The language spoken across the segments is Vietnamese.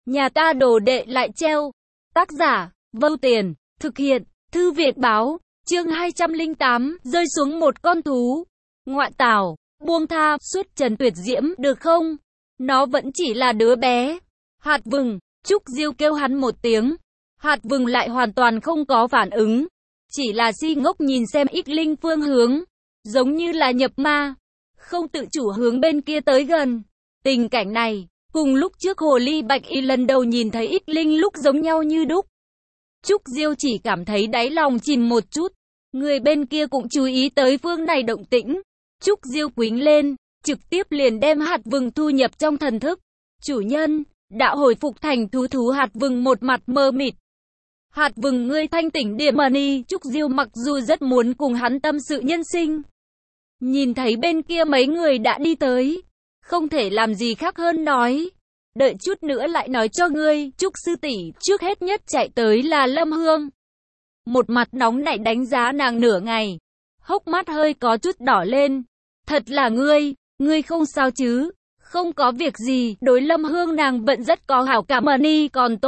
Nhà ta đồ đệ lại treo. Tác giả, Vâu Tiền, thực hiện, Thư viện báo, chương 208, rơi xuống một con thú. Ngoại tảo, buông tha, suốt Trần Tuyệt Diễm, được không? Nó vẫn chỉ là đứa bé. Hạt vừng, Trúc Diêu kêu hắn một tiếng. Hạt vừng lại hoàn toàn không có phản ứng. Chỉ là si ngốc nhìn xem Ít Linh phương hướng. Giống như là nhập ma. Không tự chủ hướng bên kia tới gần. Tình cảnh này, cùng lúc trước hồ ly bạch y lần đầu nhìn thấy Ít Linh lúc giống nhau như đúc. Trúc Diêu chỉ cảm thấy đáy lòng chìm một chút. Người bên kia cũng chú ý tới phương này động tĩnh. Trúc Diêu quính lên, trực tiếp liền đem hạt vừng thu nhập trong thần thức. Chủ nhân, đã hồi phục thành thú hạt vừng một mặt mơ mịt. Hạt vừng ngươi thanh tỉnh điểm đi. Trúc Diêu mặc dù rất muốn cùng hắn tâm sự nhân sinh. Nhìn thấy bên kia mấy người đã đi tới. Không thể làm gì khác hơn nói. Đợi chút nữa lại nói cho ngươi. Trúc sư tỷ trước hết nhất chạy tới là Lâm Hương. Một mặt nóng nảy đánh giá nàng nửa ngày. Hốc mắt hơi có chút đỏ lên. Thật là ngươi không sao chứ? Không có việc gì. Đối Lâm Hương nàng vẫn rất có hảo cảm đi.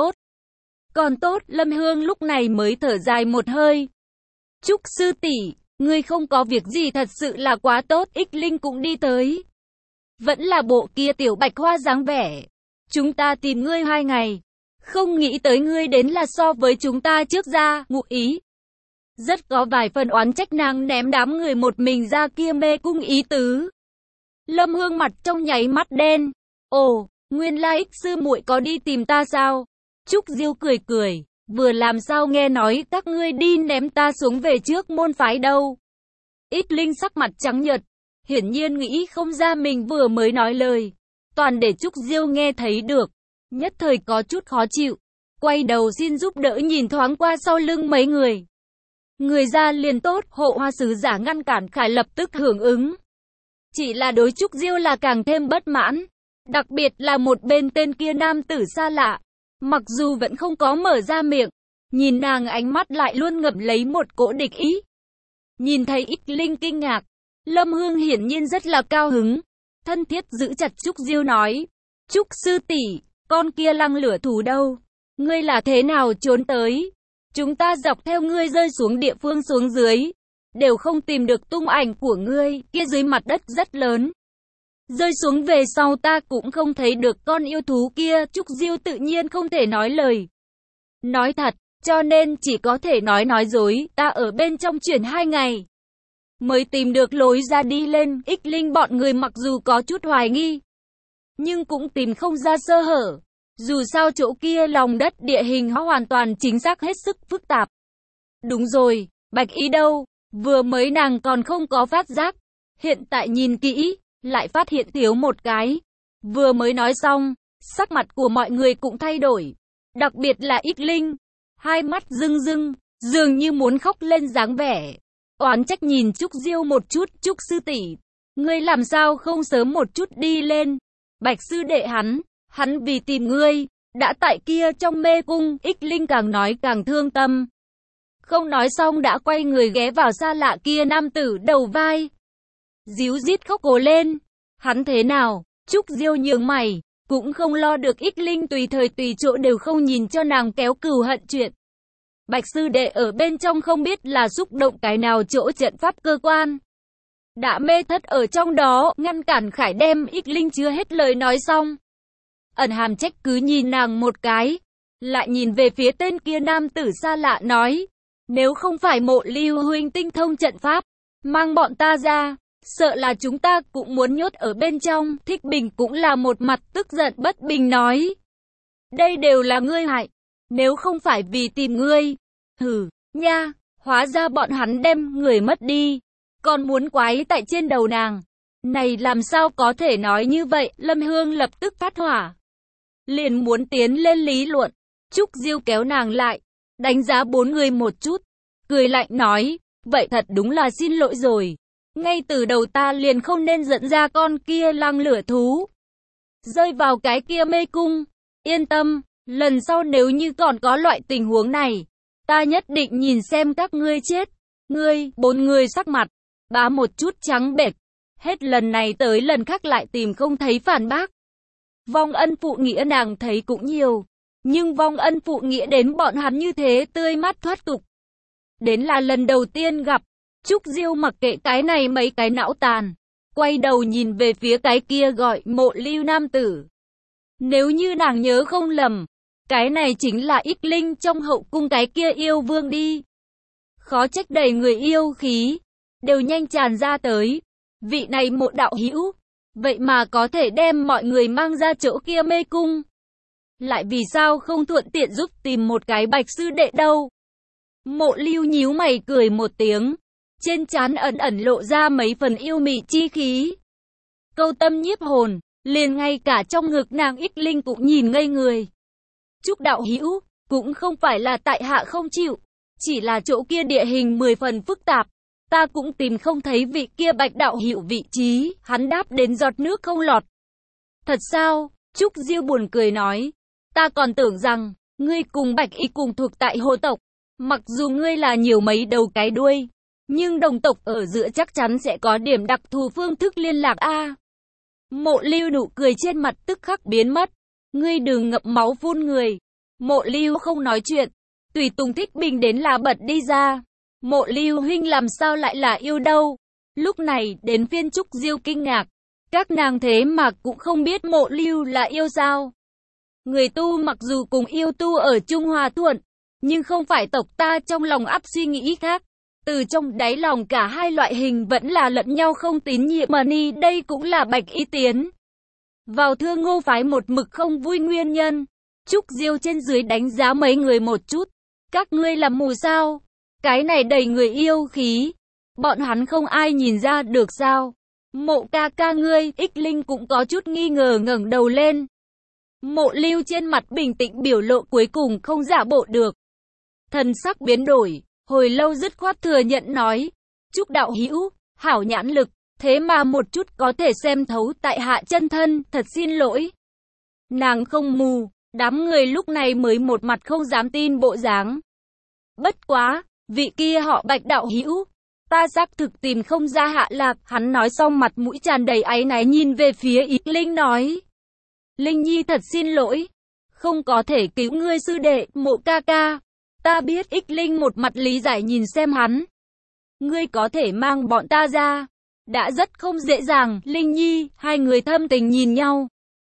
Còn tốt, Lâm Hương lúc này mới thở dài một hơi. Trúc sư tỷ, ngươi không có việc gì thật sự là quá tốt. Ích Linh cũng đi tới. Vẫn là bộ kia tiểu bạch hoa dáng vẻ. Chúng ta tìm ngươi 2 ngày. Không nghĩ tới ngươi đến là so với chúng ta trước ra, ngụ ý. Rất có vài phần oán trách nàng ném đám người một mình ra kia mê cung ý tứ. Lâm Hương mặt trong nháy mắt đen. Ồ, nguyên lai Ích sư muội có đi tìm ta sao? Trúc Diêu cười, vừa làm sao nghe nói các ngươi đi ném ta xuống về trước môn phái đâu. Ít Linh sắc mặt trắng nhợt, hiển nhiên nghĩ không ra mình vừa mới nói lời. Toàn để Trúc Diêu nghe thấy được, nhất thời có chút khó chịu. Quay đầu xin giúp đỡ nhìn thoáng qua sau lưng mấy người. Người ra liền tốt, hộ hoa sứ giả ngăn cản khải lập tức hưởng ứng. Chỉ là đối Trúc Diêu là càng thêm bất mãn. Đặc biệt là một bên tên kia nam tử xa lạ. Mặc dù vẫn không có mở ra miệng, nhìn nàng ánh mắt lại luôn ngậm lấy một cỗ địch ý. Nhìn thấy Ít Linh kinh ngạc, Lâm Hương hiển nhiên rất là cao hứng. Thân thiết giữ chặt Trúc Diêu nói. Trúc sư tỷ, con kia lăng lửa thú đâu? Ngươi là thế nào trốn tới? Chúng ta dọc theo ngươi rơi xuống địa phương xuống dưới. Đều không tìm được tung ảnh của ngươi, kia dưới mặt đất rất lớn. Rơi xuống về sau ta cũng không thấy được con yêu thú kia. Trúc Diêu tự nhiên không thể nói lời nói thật, cho nên chỉ có thể nói dối. Ta ở bên trong chuyển 2 ngày mới tìm được lối ra đi lên. Ích Linh bọn người mặc dù có chút hoài nghi, nhưng cũng tìm không ra sơ hở. Dù sao chỗ kia lòng đất địa hình hoàn toàn chính xác hết sức phức tạp. Đúng rồi, Bạch Ý đâu? Vừa mới nàng còn không có phát giác. Hiện tại nhìn kỹ, lại phát hiện thiếu một cái. Vừa mới nói xong, sắc mặt của mọi người cũng thay đổi. Đặc biệt là Ít Linh. Hai mắt rưng rưng, dường như muốn khóc lên dáng vẻ. Oán trách nhìn Trúc Diêu một chút. Trúc sư tỷ, ngươi làm sao không sớm một chút đi lên? Bạch sư đệ hắn vì tìm ngươi, đã tại kia trong mê cung. Ích Linh càng nói càng thương tâm. Không nói xong đã quay người ghé vào xa lạ kia nam tử đầu vai. Díu dít khóc ồ lên. Hắn thế nào? Trúc Diêu nhướng mày, cũng không lo được Ích Linh tùy thời tùy chỗ đều không nhìn cho nàng kéo cừu hận chuyện. Bạch sư đệ ở bên trong không biết là xúc động cái nào chỗ trận pháp cơ quan. Đã mê thất ở trong đó, ngăn cản Khải đem. Ích Linh chưa hết lời nói xong. Ẩn hàm trách cứ nhìn nàng một cái. Lại nhìn về phía tên kia nam tử xa lạ nói. Nếu không phải Mộ Lưu huynh tinh thông trận pháp, mang bọn ta ra, sợ là chúng ta cũng muốn nhốt ở bên trong. Thích Bình cũng là một mặt tức giận bất bình nói. Đây đều là ngươi hại. Nếu không phải vì tìm ngươi. Hừ, nha, hóa ra bọn hắn đem người mất đi. Còn muốn quái tại trên đầu nàng. Này làm sao có thể nói như vậy? Lâm Hương lập tức phát hỏa. Liền muốn tiến lên lý luận. Trúc Diêu kéo nàng lại. Đánh giá 4 người một chút. Cười lạnh nói. Vậy thật đúng là xin lỗi rồi. Ngay từ đầu ta liền không nên dẫn ra con kia lăng lửa thú. Rơi vào cái kia mê cung. Yên tâm, lần sau nếu như còn có loại tình huống này, ta nhất định nhìn xem các ngươi chết. 4 người sắc mặt bá một chút trắng bệch. Hết lần này tới lần khác lại tìm không thấy phản bác. Vong ân phụ nghĩa nàng thấy cũng nhiều, nhưng vong ân phụ nghĩa đến bọn hắn như thế tươi mát thoát tục. Đến là lần đầu tiên gặp, Trúc Diêu mặc kệ cái này mấy cái não tàn, quay đầu nhìn về phía cái kia gọi Mộ Lưu nam tử. Nếu như nàng nhớ không lầm, cái này chính là Ích Linh trong hậu cung cái kia yêu vương đi. Khó trách đầy người yêu khí, đều nhanh tràn ra tới. Vị này Mộ đạo hữu, vậy mà có thể đem mọi người mang ra chỗ kia mê cung. Lại vì sao không thuận tiện giúp tìm một cái Bạch sư đệ đâu? Mộ Lưu nhíu mày cười một tiếng, trên trán ẩn ẩn lộ ra mấy phần yêu mị chi khí. Câu tâm nhiếp hồn, liền ngay cả trong ngực nàng Ích Linh cũng nhìn ngây người. Trúc đạo hữu, cũng không phải là tại hạ không chịu, chỉ là chỗ kia địa hình 10 phần phức tạp, ta cũng tìm không thấy vị kia Bạch đạo hữu vị trí, hắn đáp đến giọt nước không lọt. Thật sao? Trúc Diêu buồn cười nói, ta còn tưởng rằng ngươi cùng Bạch ý cùng thuộc tại Hồ tộc, mặc dù ngươi là nhiều mấy đầu cái đuôi, nhưng đồng tộc ở giữa chắc chắn sẽ có điểm đặc thù phương thức liên lạc a. Mộ Lưu nụ cười trên mặt tức khắc biến mất. Ngươi đừng ngậm máu phun người. Mộ Lưu không nói chuyện. Tùy Tùng Thích Bình đến là bật đi ra. Mộ Lưu huynh làm sao lại là yêu đâu? Lúc này đến phiên Trúc Diêu kinh ngạc. Các nàng thế mà cũng không biết Mộ Lưu là yêu sao? Người tu mặc dù cùng yêu tu ở Trung Hòa thuận, nhưng không phải tộc ta trong lòng ắp suy nghĩ khác. Từ trong đáy lòng cả hai loại hình vẫn là lẫn nhau không tín nhiệm mà ni, đây cũng là Bạch ý tiến vào Thương Ngô phái một mực không vui nguyên nhân. Trúc Diêu trên dưới đánh giá mấy người một chút. Các ngươi làm mù sao? Cái này đầy người yêu khí. Bọn hắn không ai nhìn ra được sao? Mộ ca ca ngươi, Ích Linh cũng có chút nghi ngờ ngẩng đầu lên. Mộ Lưu trên mặt bình tĩnh biểu lộ cuối cùng không giả bộ được. Thần sắc biến đổi, hồi lâu dứt khoát thừa nhận nói. Trúc đạo hữu, hảo nhãn lực, thế mà một chút có thể xem thấu tại hạ chân thân, thật xin lỗi. Nàng không mù, đám người lúc này mới một mặt không dám tin bộ dáng. Bất quá, vị kia họ Bạch đạo hữu, ta xác thực tìm không ra hạ lạc. Hắn nói xong mặt mũi tràn đầy áy náy nhìn về phía Ích Linh nói. Linh Nhi thật xin lỗi, không có thể cứu ngươi sư đệ, Mộ ca ca. Ta biết. Ích Linh một mặt lý giải nhìn xem hắn. Ngươi có thể mang bọn ta ra, đã rất không dễ dàng. Linh Nhi, hai người thâm tình nhìn nhau.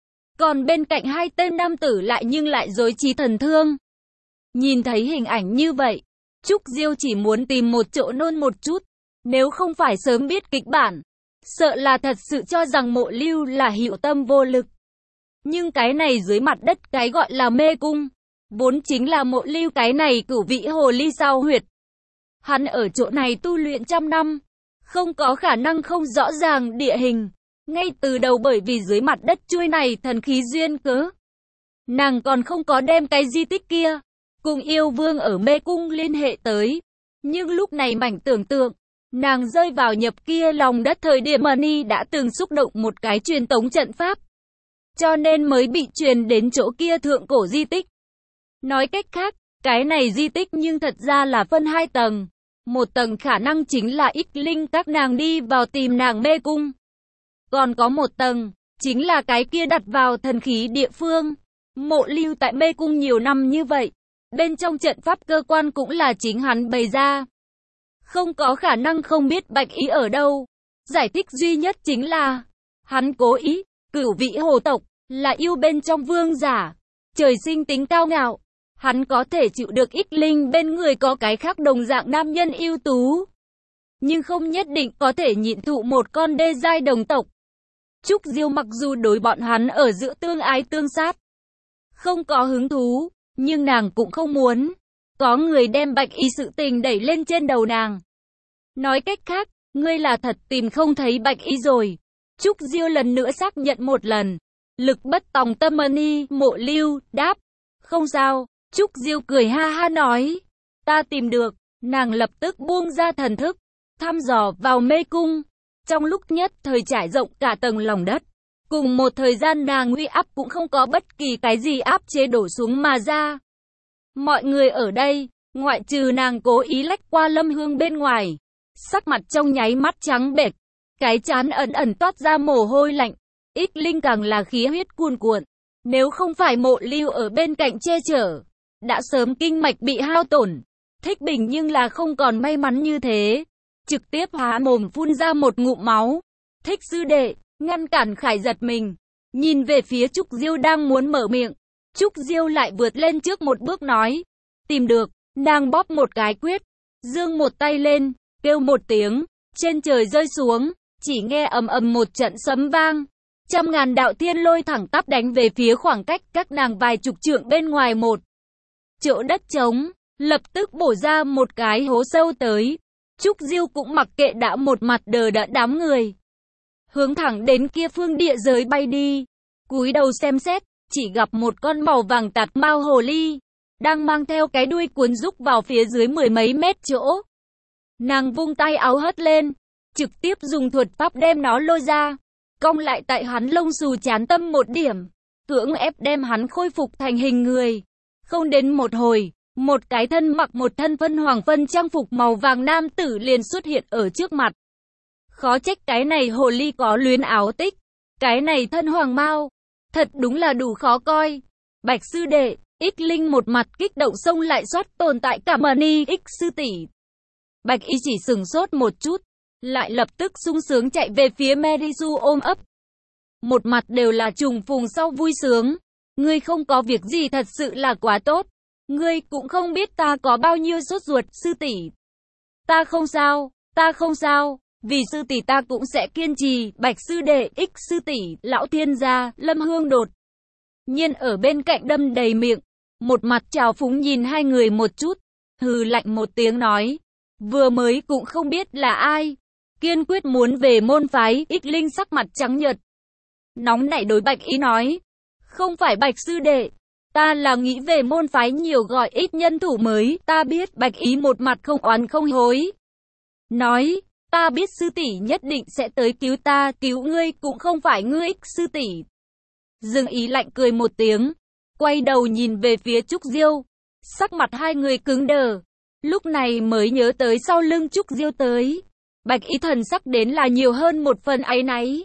Còn bên cạnh hai tên nam tử lại nhưng lại rối trí thần thương. Nhìn thấy hình ảnh như vậy, Trúc Diêu chỉ muốn tìm một chỗ nôn một chút. Nếu không phải sớm biết kịch bản, sợ là thật sự cho rằng Mộ Lưu là hữu tâm vô lực. Nhưng cái này dưới mặt đất cái gọi là mê cung, vốn chính là Mộ Lưu cái này cửu vị hồ ly sao huyệt. Hắn ở chỗ này tu luyện trăm năm, không có khả năng không rõ ràng địa hình. Ngay từ đầu bởi vì dưới mặt đất chui này thần khí duyên cớ, nàng còn không có đem cái di tích kia cùng yêu vương ở mê cung liên hệ tới. Nhưng lúc này mảnh tưởng tượng, nàng rơi vào nhập kia lòng đất thời điểm Mani đã từng xúc động một cái truyền tống trận pháp, cho nên mới bị truyền đến chỗ kia thượng cổ di tích. Nói cách khác, cái này di tích nhưng thật ra là phân hai tầng. Một tầng khả năng chính là Ích Linh các nàng đi vào tìm nàng mê cung. Còn có một tầng, chính là cái kia đặt vào thần khí địa phương. Mộ Lưu tại mê cung nhiều năm như vậy, bên trong trận pháp cơ quan cũng là chính hắn bày ra. Không có khả năng không biết Bạch ý ở đâu. Giải thích duy nhất chính là, hắn cố ý, cửu vị hồ tộc, là yêu bên trong vương giả. Trời sinh tính cao ngạo, hắn có thể chịu được Ích Linh bên người có cái khác đồng dạng nam nhân ưu tú, nhưng không nhất định có thể nhịn thụ một con đê giai đồng tộc. Trúc Diêu mặc dù đối bọn hắn ở giữa tương ái tương sát, không có hứng thú, nhưng nàng cũng không muốn có người đem Bạch ý sự tình đẩy lên trên đầu nàng. Nói cách khác, ngươi là thật tìm không thấy Bạch ý rồi. Trúc Diêu lần nữa xác nhận một lần. Lực bất tòng tâm Mani. Mộ Lưu đáp, không sao. Trúc Diêu cười ha ha nói, ta tìm được. Nàng lập tức buông ra thần thức, thăm dò vào mê cung. Trong lúc nhất thời trải rộng cả tầng lòng đất. Cùng một thời gian nàng uy áp cũng không có bất kỳ cái gì áp chế đổ xuống mà ra. Mọi người ở đây, ngoại trừ nàng cố ý lách qua Lâm Hương bên ngoài, sắc mặt trong nháy mắt trắng bệch, cái trán ẩn ẩn toát ra mồ hôi lạnh. Ích Linh càng là khí huyết cuồn cuộn. Nếu không phải Mộ Lưu ở bên cạnh che chở, đã sớm kinh mạch bị hao tổn. Thích Bình nhưng là không còn may mắn như thế, trực tiếp há mồm phun ra một ngụm máu. Thích sư đệ, ngăn cản Khải giật mình, nhìn về phía Trúc Diêu đang muốn mở miệng. Trúc Diêu lại vượt lên trước một bước nói, tìm được, nàng bóp một cái quyết, giương một tay lên, kêu một tiếng, trên trời rơi xuống, chỉ nghe ầm ầm một trận sấm vang. Trăm ngàn đạo thiên lôi thẳng tắp đánh về phía khoảng cách các nàng vài chục trượng bên ngoài một chỗ đất trống, lập tức bổ ra một cái hố sâu tới. Trúc Diêu cũng mặc kệ đã một mặt đờ đẫn đám người, hướng thẳng đến kia phương địa giới bay đi. Cúi đầu xem xét, chỉ gặp một con màu vàng tạt mao hồ ly, đang mang theo cái đuôi cuốn rúc vào phía dưới 10 mấy mét chỗ. Nàng vung tay áo hất lên, trực tiếp dùng thuật pháp đem nó lôi ra, cong lại tại hắn lông xù chán tâm một điểm, cưỡng ép đem hắn khôi phục thành hình người. Không đến một hồi, một cái thân mặc một thân phân hoàng phân trang phục màu vàng nam tử liền xuất hiện ở trước mặt. Khó trách cái này hồ ly có luyến áo tích, cái này thân hoàng mao, thật đúng là đủ khó coi. Bạch sư đệ, Ích Linh một mặt kích động xông lại soát tồn tại cảm ơn Ích sư tỷ. Bạch y chỉ sừng sốt một chút, lại lập tức sung sướng chạy về phía Merisu ôm ấp. Một mặt đều là trùng phùng sau vui sướng. Ngươi không có việc gì thật sự là quá tốt. Ngươi cũng không biết ta có bao nhiêu sốt ruột, sư tỷ. Ta không sao, vì sư tỷ ta cũng sẽ kiên trì. Bạch sư đệ, Ích sư tỷ, lão thiên gia, Lâm Hương đột nhiên ở bên cạnh đâm đầy miệng, một mặt trào phúng nhìn hai người một chút, hừ lạnh một tiếng nói, vừa mới cũng không biết là ai, kiên quyết muốn về môn phái. Ích Linh sắc mặt trắng nhợt, nóng nảy đối Bạch ý nói, không phải Bạch sư đệ, ta là nghĩ về môn phái nhiều gọi ít nhân thủ mới. Ta biết. Bạch ý một mặt không oán không hối, nói, ta biết sư tỷ nhất định sẽ tới cứu ta, cứu ngươi cũng không phải ngươi. Ích sư tỷ dừng ý lạnh cười một tiếng, quay đầu nhìn về phía Trúc Diêu, sắc mặt hai người cứng đờ, lúc này mới nhớ tới sau lưng Trúc Diêu tới. Bạch ý thần sắc đến là nhiều hơn một phần áy náy,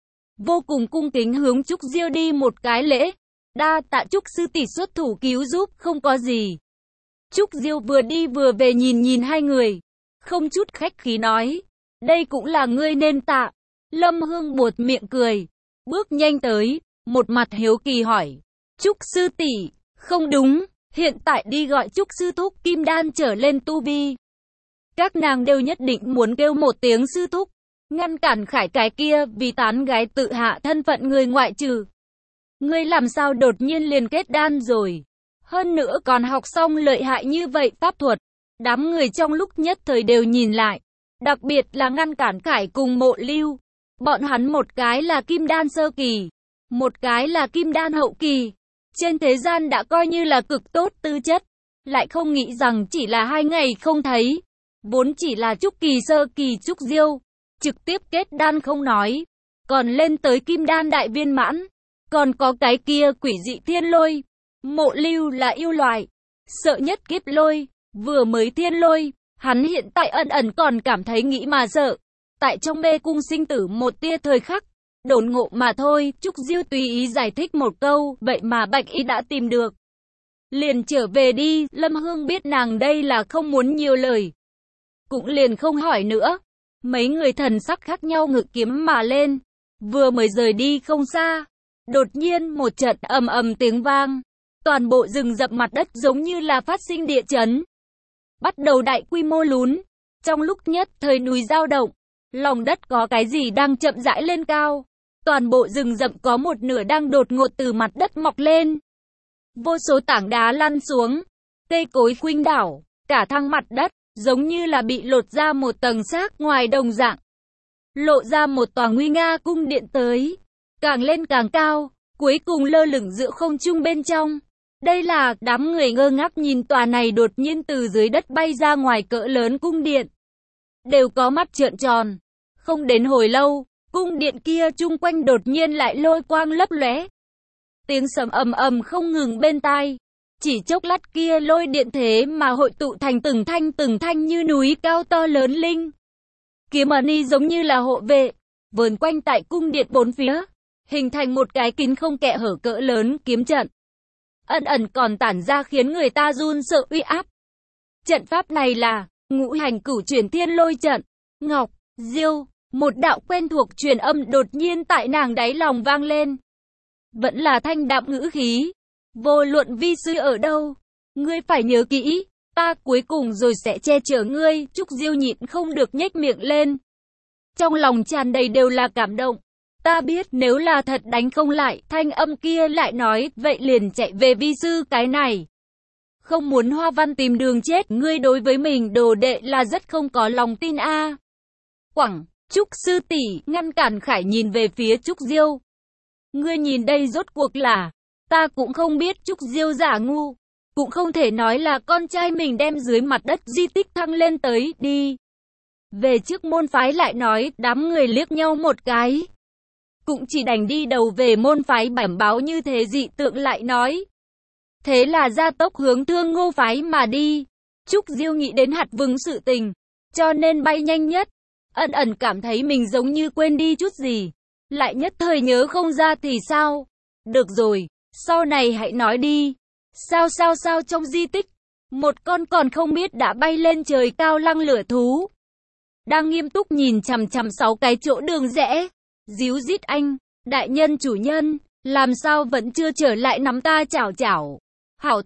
vô cùng cung kính hướng Trúc Diêu đi một cái lễ, đa tạ Trúc sư tỷ xuất thủ cứu giúp. Không có gì. Trúc Diêu vừa đi vừa về nhìn hai người, không chút khách khí nói, đây cũng là ngươi nên tạ. Lâm Hương buột miệng cười, bước nhanh tới, một mặt hiếu kỳ hỏi, Trúc sư tỷ, không đúng, hiện tại đi gọi Trúc sư thúc kim đan trở lên tu vi, các nàng đều nhất định muốn kêu một tiếng sư thúc, ngăn cản Khải cái kia vì tán gái tự hạ thân phận người ngoại trừ. Ngươi làm sao đột nhiên liền kết đan rồi? Hơn nữa còn học xong lợi hại như vậy pháp thuật. Đám người trong lúc nhất thời đều nhìn lại, đặc biệt là ngăn cản Khải cùng Mộ Lưu. Bọn hắn một cái là kim đan sơ kỳ, một cái là kim đan hậu kỳ. Trên thế gian đã coi như là cực tốt tư chất, lại không nghĩ rằng chỉ là 2 ngày không thấy, vốn chỉ là trúc kỳ sơ kỳ Trúc Diêu, trực tiếp kết đan không nói, còn lên tới kim đan đại viên mãn. Còn có cái kia quỷ dị thiên lôi. Mộ Lưu là yêu loài, sợ nhất kiếp lôi, vừa mới thiên lôi, hắn hiện tại ẩn ẩn còn cảm thấy nghĩ mà sợ. Tại trong mê cung sinh tử một tia thời khắc, đột ngộ mà thôi. Trúc Diêu tùy ý giải thích một câu, vậy mà Bạch ý đã tìm được, liền trở về đi. Lâm Hương biết nàng đây là không muốn nhiều lời, cũng liền không hỏi nữa. Mấy người thần sắc khác nhau ngự kiếm mà lên, vừa mới rời đi không xa, đột nhiên một trận ầm ầm tiếng vang, toàn bộ rừng rậm mặt đất giống như là phát sinh địa chấn, bắt đầu đại quy mô lún. Trong lúc nhất thời núi dao động, lòng đất có cái gì đang chậm rãi lên cao. Toàn bộ rừng rậm có một nửa đang đột ngột từ mặt đất mọc lên. Vô số tảng đá lăn xuống, cây cối khuynh đảo, cả thăng mặt đất giống như là bị lột ra một tầng xác ngoài đồng dạng, lộ ra một tòa nguy nga cung điện tới, càng lên càng cao, cuối cùng lơ lửng giữa không trung bên trong. Đây là, đám người ngơ ngác nhìn tòa này đột nhiên từ dưới đất bay ra ngoài cỡ lớn cung điện, đều có mắt trợn tròn. Không đến hồi lâu, cung điện kia chung quanh đột nhiên lại lôi quang lấp lóe, tiếng sấm ầm ầm không ngừng bên tai. Chỉ chốc lát kia lôi điện thế mà hội tụ thành từng thanh như núi cao to lớn linh kiếm ấn giống như là hộ vệ, vờn quanh tại cung điện bốn phía, hình thành một cái kín không kẽ hở cỡ lớn kiếm trận. Ẩn ẩn còn tản ra khiến người ta run sợ uy áp. Trận pháp này là Ngũ Hành Cửu Chuyển Thiên Lôi Trận. Ngọc, Diêu, một đạo quen thuộc truyền âm đột nhiên tại nàng đáy lòng vang lên. Vẫn là thanh đạm ngữ khí. Vô luận vi sư ở đâu, ngươi phải nhớ kỹ, ta cuối cùng rồi sẽ che chở ngươi. Trúc Diêu nhịn không được nhếch miệng lên. Trong lòng tràn đầy đều là cảm động. Ta biết nếu là thật đánh không lại, thanh âm kia lại nói, vậy liền chạy về vi sư cái này. Không muốn Hoa Văn tìm đường chết, ngươi đối với mình đồ đệ là rất không có lòng tin a. Quẳng, Trúc sư tỷ ngăn cản Khải nhìn về phía Trúc Diêu. Ngươi nhìn đây rốt cuộc là, ta cũng không biết. Trúc Diêu giả ngu, cũng không thể nói là con trai mình đem dưới mặt đất di tích thăng lên tới, đi. Về trước môn phái lại nói, đám người liếc nhau một cái. Cũng chỉ đành đi đầu về môn phái bẩm báo như thế. Dị tượng lại nói. Thế là gia tốc hướng Thương Ngô phái mà đi. Trúc Diêu nghĩ đến hạt vừng sự tình, cho nên bay nhanh nhất. Ẩn ẩn cảm thấy mình giống như quên đi chút gì. Lại nhất thời nhớ không ra thì sao? Được rồi, sau này hãy nói đi. Sao trong di tích, một con còn không biết đã bay lên trời cao lăng lửa thú. Đang nghiêm túc nhìn chằm chằm 6 cái chỗ đường rẽ. Díu dít anh, đại nhân chủ nhân, làm sao vẫn chưa trở lại nắm ta chảo chảo. Hảo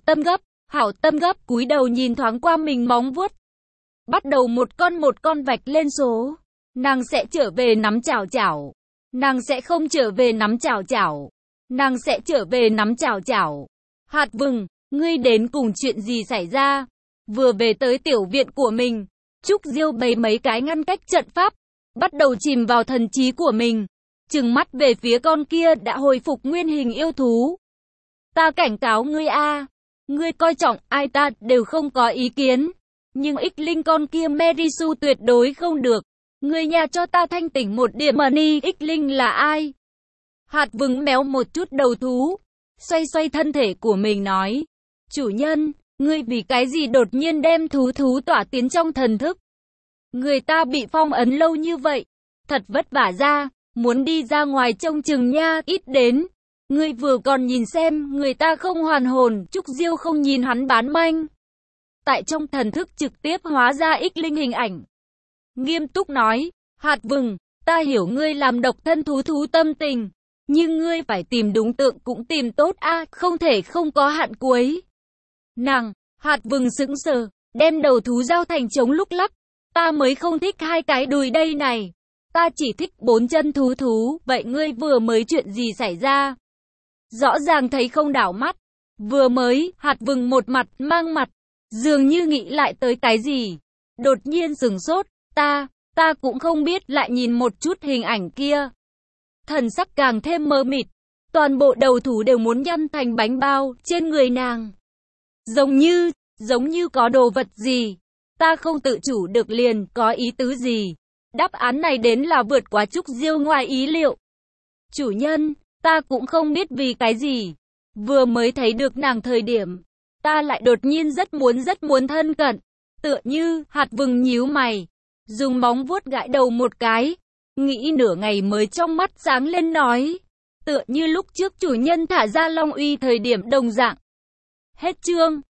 tâm gấp, cúi đầu nhìn thoáng qua mình móng vuốt. Bắt đầu một con vạch lên số. Nàng sẽ trở về nắm chảo chảo. Nàng sẽ không trở về nắm chảo chảo. Nàng sẽ trở về nắm chảo chảo. Hạt vừng, ngươi đến cùng chuyện gì xảy ra? Vừa về tới tiểu viện của mình, Trúc Diêu bày mấy cái ngăn cách trận pháp, bắt đầu chìm vào thần trí của mình. Trừng mắt về phía con kia đã hồi phục nguyên hình yêu thú. Ta cảnh cáo ngươi a, ngươi coi trọng ai ta đều không có ý kiến. Nhưng ích linh con kia Merisu tuyệt đối không được. Ngươi nhà cho ta thanh tỉnh một điểm. Mani ích linh là ai? Hạt vừng méo một chút đầu thú, xoay thân thể của mình nói. Chủ nhân, ngươi vì cái gì đột nhiên đem thú tỏa tiến trong thần thức? Người ta bị phong ấn lâu như vậy, thật vất vả ra, muốn đi ra ngoài trông chừng nha, ít đến. Ngươi vừa còn nhìn xem, người ta không hoàn hồn. Trúc Diêu không nhìn hắn bán manh. Tại trong thần thức trực tiếp hóa ra ích linh hình ảnh. Nghiêm túc nói, hạt vừng, ta hiểu ngươi làm độc thân thú tâm tình. Nhưng ngươi phải tìm đúng tượng cũng tìm tốt a, không thể không có hạn cuối. Nàng, hạt vừng sững sờ, đem đầu thú giao thành trống lúc lắc. Ta mới không thích 2 cái đùi đây này. Ta chỉ thích 4 chân thú. Vậy ngươi vừa mới chuyện gì xảy ra? Rõ ràng thấy không đảo mắt. Vừa mới, hạt vừng một mặt mang mặt, dường như nghĩ lại tới cái gì. Đột nhiên sửng sốt, ta cũng không biết, lại nhìn một chút hình ảnh kia. Thần sắc càng thêm mơ mịt, toàn bộ đầu thú đều muốn nhăn thành bánh bao trên người nàng. Giống như có đồ vật gì. Ta không tự chủ được liền, có ý tứ gì? Đáp án này đến là vượt quá Trúc Diêu ngoài ý liệu. Chủ nhân, ta cũng không biết vì cái gì. Vừa mới thấy được nàng thời điểm, ta lại đột nhiên rất muốn thân cận. Tựa như, hạt vừng nhíu mày, dùng móng vuốt gãi đầu một cái, nghĩ nửa ngày mới trong mắt sáng lên nói. Tựa như lúc trước chủ nhân thả ra Long Uy thời điểm đồng dạng. Hết chương.